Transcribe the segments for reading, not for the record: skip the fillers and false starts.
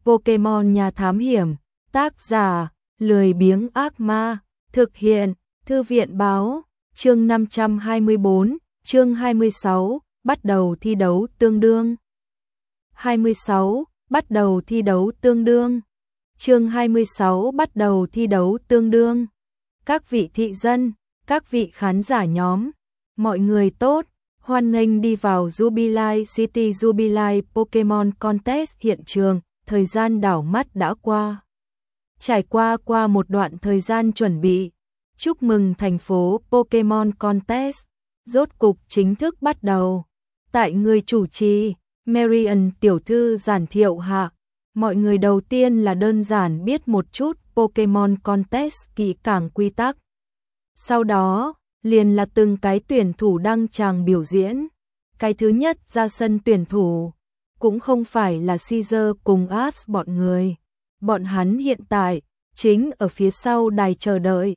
Pokemon nhà thám hiểm, tác giả, lười biếng ác ma, thực hiện, thư viện báo, chương 524, chương 26, bắt đầu thi đấu tương đương. 26, bắt đầu thi đấu tương đương. Chương 26 bắt đầu thi đấu tương đương. Các vị thị dân, các vị khán giả nhóm, mọi người tốt, hoan nghênh đi vào Jubilife City Jubilife Pokemon Contest hiện trường, thời gian đảo mắt đã qua. Trải qua một đoạn thời gian chuẩn bị, chúc mừng thành phố Pokemon Contest, rốt cục chính thức bắt đầu. Tại người chủ trì, Marian tiểu thư giản thiệu hạ, mọi người đầu tiên là đơn giản biết một chút Pokemon Contest kỹ càng quy tắc. Sau đó, liền là từng cái tuyển thủ đăng tràng biểu diễn. Cái thứ nhất ra sân tuyển thủ, cũng không phải là Caesar cùng Ash bọn người. Bọn hắn hiện tại, chính ở phía sau đài chờ đợi.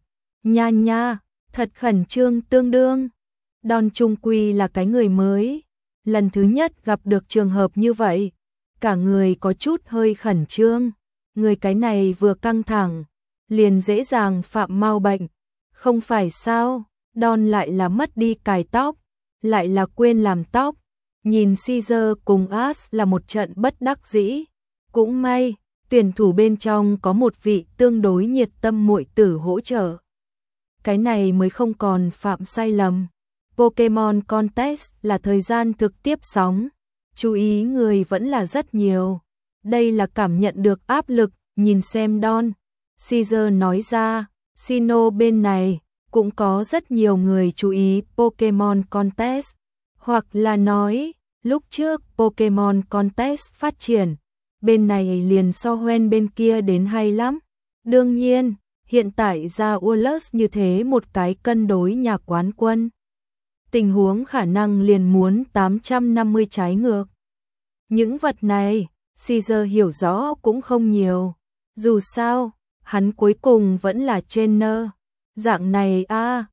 Nha, thật khẩn trương tương đương. Don trung quy là cái người mới. Lần thứ nhất gặp được trường hợp như vậy. Cả người có chút hơi khẩn trương. Người cái này vừa căng thẳng, liền dễ dàng phạm mau bệnh. Không phải sao, Don lại là mất đi cài tóc, lại là quên làm tóc. Nhìn Caesar cùng Ash là một trận bất đắc dĩ. Cũng may, tuyển thủ bên trong có một vị tương đối nhiệt tâm muội tử hỗ trợ. Cái này mới không còn phạm sai lầm. Pokemon Contest là thời gian thực tiếp sóng. Chú ý người vẫn là rất nhiều. Đây là cảm nhận được áp lực, nhìn xem Don. Caesar nói ra, Sinnoh bên này cũng có rất nhiều người chú ý Pokemon Contest. Hoặc là nói, lúc trước Pokemon Contest phát triển, bên này liền so hoen bên kia đến hay lắm. Đương nhiên, hiện tại ra Ullus như thế một cái cân đối nhà quán quân. Tình huống khả năng liền muốn 850 trái ngược. Những vật này, Caesar hiểu rõ cũng không nhiều. Dù sao, hắn cuối cùng vẫn là trainer. Dạng này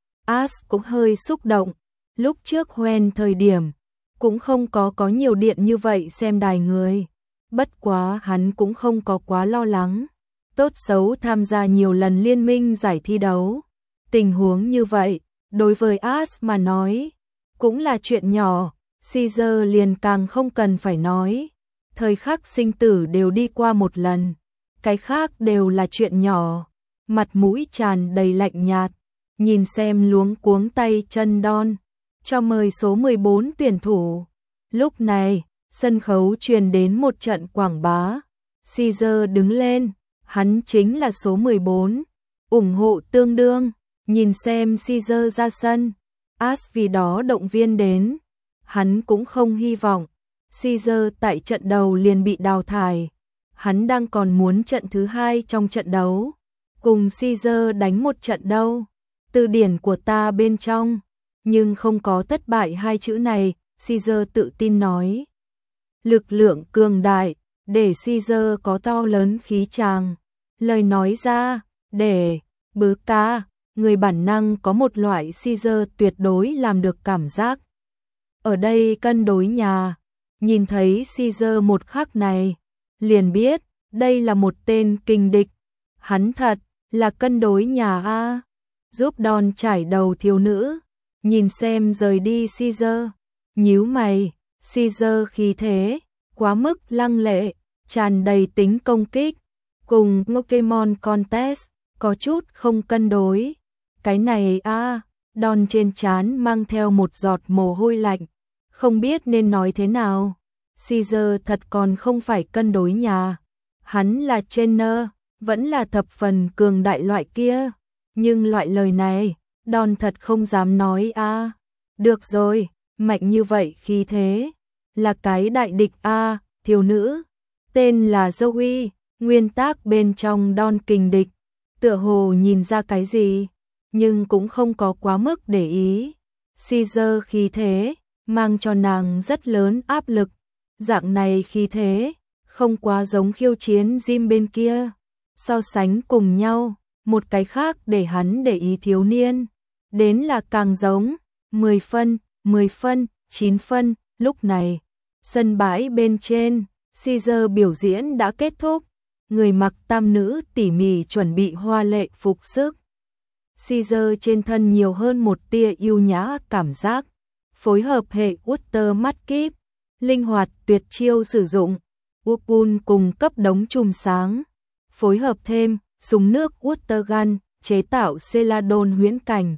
Ash cũng hơi xúc động. Lúc trước hoen thời điểm, cũng không có nhiều điện như vậy xem đài người. Bất quá hắn cũng không có quá lo lắng. Tốt xấu tham gia nhiều lần liên minh giải thi đấu. Tình huống như vậy, đối với Ash mà nói, cũng là chuyện nhỏ. Caesar liền càng không cần phải nói. Thời khắc sinh tử đều đi qua một lần. Cái khác đều là chuyện nhỏ. Mặt mũi tràn đầy lạnh nhạt. Nhìn xem luống cuống tay chân Don. Cho mời số 14 tuyển thủ. Lúc này, sân khấu truyền đến một trận quảng bá. Caesar đứng lên. Hắn chính là số 14. Ủng hộ tương đương. Nhìn xem Caesar ra sân. Ash vì đó động viên đến. Hắn cũng không hy vọng Caesar tại trận đầu liền bị đào thải. Hắn đang còn muốn trận thứ hai trong trận đấu. Cùng Caesar đánh một trận đâu. Từ điển của ta bên trong. Nhưng không có thất bại hai chữ này, Caesar tự tin nói. Lực lượng cường đại, để Caesar có to lớn khí tràng. Lời nói ra, để bứ ca, người bản năng có một loại Caesar tuyệt đối làm được cảm giác. Ở đây cân đối nhà, nhìn thấy Caesar một khắc này, liền biết, đây là một tên kình địch. Hắn thật là cân đối nhà giúp Don trải đầu thiếu nữ, nhìn xem rời đi Caesar, nhíu mày, Caesar khí thế, quá mức lăng lệ, tràn đầy tính công kích, cùng Pokemon Contest, có chút không cân đối. Cái này Don trên trán mang theo một giọt mồ hôi lạnh, không biết nên nói thế nào. Caesar thật còn không phải cân đối nhà. Hắn là trainer, vẫn là thập phần cường đại loại kia. Nhưng loại lời này, Don thật không dám nói Được rồi, mạnh như vậy khí thế. Là cái đại địch thiếu nữ. Tên là Zoe, nguyên tác bên trong Don kình địch. Tựa hồ nhìn ra cái gì, nhưng cũng không có quá mức để ý. Caesar khí thế, mang cho nàng rất lớn áp lực. Dạng này khí thế, không quá giống khiêu chiến gym bên kia. So sánh cùng nhau, một cái khác để hắn để ý thiếu niên. Đến là càng giống, 10 phân, 9 phân, lúc này. Sân bãi bên trên, Caesar biểu diễn đã kết thúc, người mặc tam nữ tỉ mỉ chuẩn bị hoa lệ phục sức. Caesar trên thân nhiều hơn một tia yêu nhã cảm giác, phối hợp hệ Water mắt kíp, linh hoạt tuyệt chiêu sử dụng, Upul cùng cấp đống chùm sáng, phối hợp thêm súng nước Water Gun, chế tạo Celadon huyễn cảnh.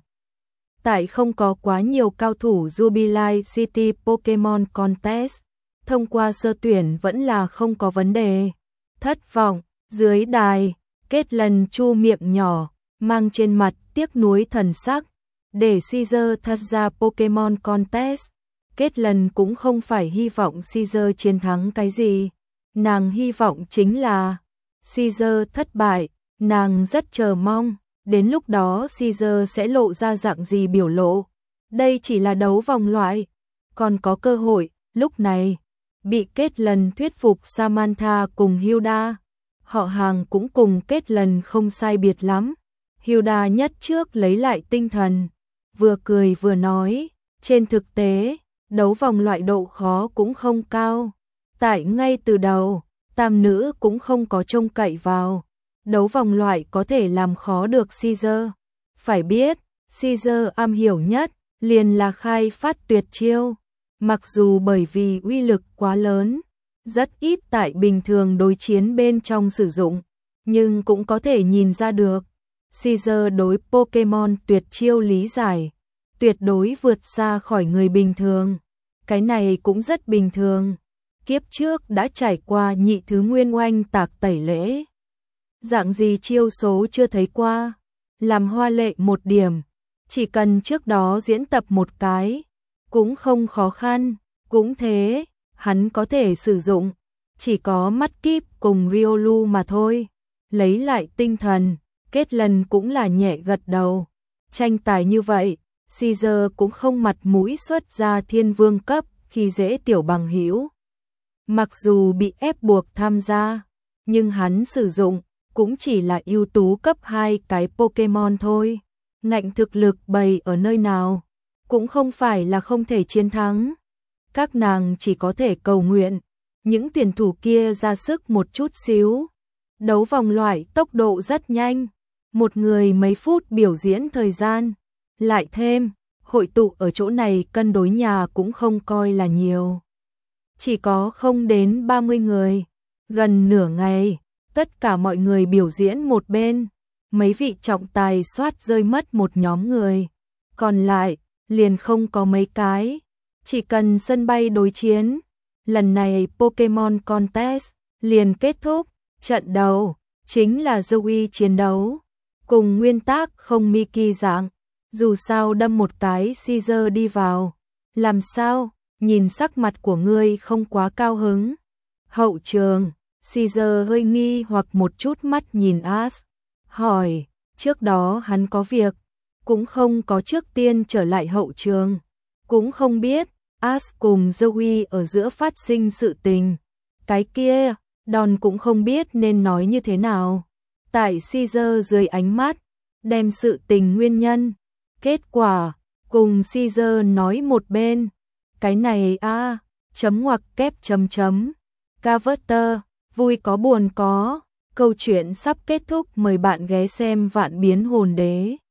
Tại không có quá nhiều cao thủ Jubilee City Pokemon Contest, thông qua sơ tuyển vẫn là không có vấn đề. Thất vọng, dưới đài, Kết Lần chu miệng nhỏ, mang trên mặt tiếc nuối thần sắc, để Caesar tham gia Pokemon Contest. Kết Lần cũng không phải hy vọng Caesar chiến thắng cái gì, nàng hy vọng chính là Caesar thất bại, nàng rất chờ mong, đến lúc đó Caesar sẽ lộ ra dạng gì biểu lộ. Đây chỉ là đấu vòng loại, còn có cơ hội, lúc này, bị Kết Lần thuyết phục Samantha cùng Hilda. Họ hàng cũng cùng Kết Lần không sai biệt lắm. Hilda nhất trước lấy lại tinh thần, vừa cười vừa nói, trên thực tế, đấu vòng loại độ khó cũng không cao. Tại ngay từ đầu, tam nữ cũng không có trông cậy vào. Đấu vòng loại có thể làm khó được Caesar. Phải biết, Caesar am hiểu nhất, liền là khai phát tuyệt chiêu. Mặc dù bởi vì uy lực quá lớn, rất ít tại bình thường đối chiến bên trong sử dụng, nhưng cũng có thể nhìn ra được. Caesar đối Pokemon tuyệt chiêu lý giải, tuyệt đối vượt xa khỏi người bình thường. Cái này cũng rất bình thường. Kiếp trước đã trải qua nhị thứ nguyên oanh tạc tẩy lễ. Dạng gì chiêu số chưa thấy qua, làm hoa lệ một điểm, chỉ cần trước đó diễn tập một cái, cũng không khó khăn, cũng thế, hắn có thể sử dụng, chỉ có mắt kíp cùng Riolu mà thôi. Lấy lại tinh thần, Kết Lần cũng là nhẹ gật đầu, tranh tài như vậy, Caesar cũng không mặt mũi xuất ra thiên vương cấp khi dễ tiểu bằng hữu. Mặc dù bị ép buộc tham gia, nhưng hắn sử dụng cũng chỉ là ưu tú cấp 2 cái Pokemon thôi. Ngạnh thực lực bày ở nơi nào, cũng không phải là không thể chiến thắng. Các nàng chỉ có thể cầu nguyện, những tuyển thủ kia ra sức một chút xíu. Đấu vòng loại tốc độ rất nhanh, một người mấy phút biểu diễn thời gian. Lại thêm, hội tụ ở chỗ này cân đối nhà cũng không coi là nhiều. Chỉ có không đến 30 người, gần nửa ngày, tất cả mọi người biểu diễn một bên, mấy vị trọng tài soát rơi mất một nhóm người, còn lại, liền không có mấy cái, chỉ cần sân bay đối chiến. Lần này Pokemon Contest liền kết thúc, trận đầu chính là Zoe chiến đấu, cùng nguyên tắc không Mickey dạng, dù sao đâm một cái Caesar đi vào. Làm sao, nhìn sắc mặt của ngươi không quá cao hứng. Hậu trường, Caesar hơi nghi hoặc một chút mắt nhìn Ash, hỏi, trước đó hắn có việc, cũng không có trước tiên trở lại hậu trường, cũng không biết Ash cùng Zoe ở giữa phát sinh sự tình. Cái kia, Đòn cũng không biết nên nói như thế nào. Tại Caesar dưới ánh mắt, đem sự tình nguyên nhân, kết quả, cùng Caesar nói một bên. Cái này chấm ngoặc kép chấm chấm. Carver, vui có buồn có. Câu chuyện sắp kết thúc, mời bạn ghé xem Vạn Biến Hồn Đế.